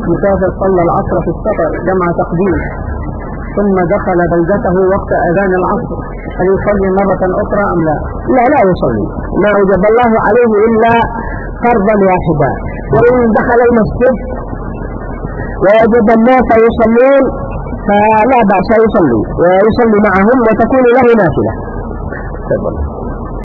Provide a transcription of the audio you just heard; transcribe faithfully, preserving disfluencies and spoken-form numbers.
مسافر صلى العصر في السفر جمع تقديم ثم دخل بلدته وقت أذان العصر، هل يصلي مرة أخرى أم لا؟ لا لا يصلي، ما أوجب الله عليه إلا فرضا واحدا. وإن دخل المسجد ووجد الناس يصلون فلا بأس يصلي ويصلي معهم وتكون له نافلة.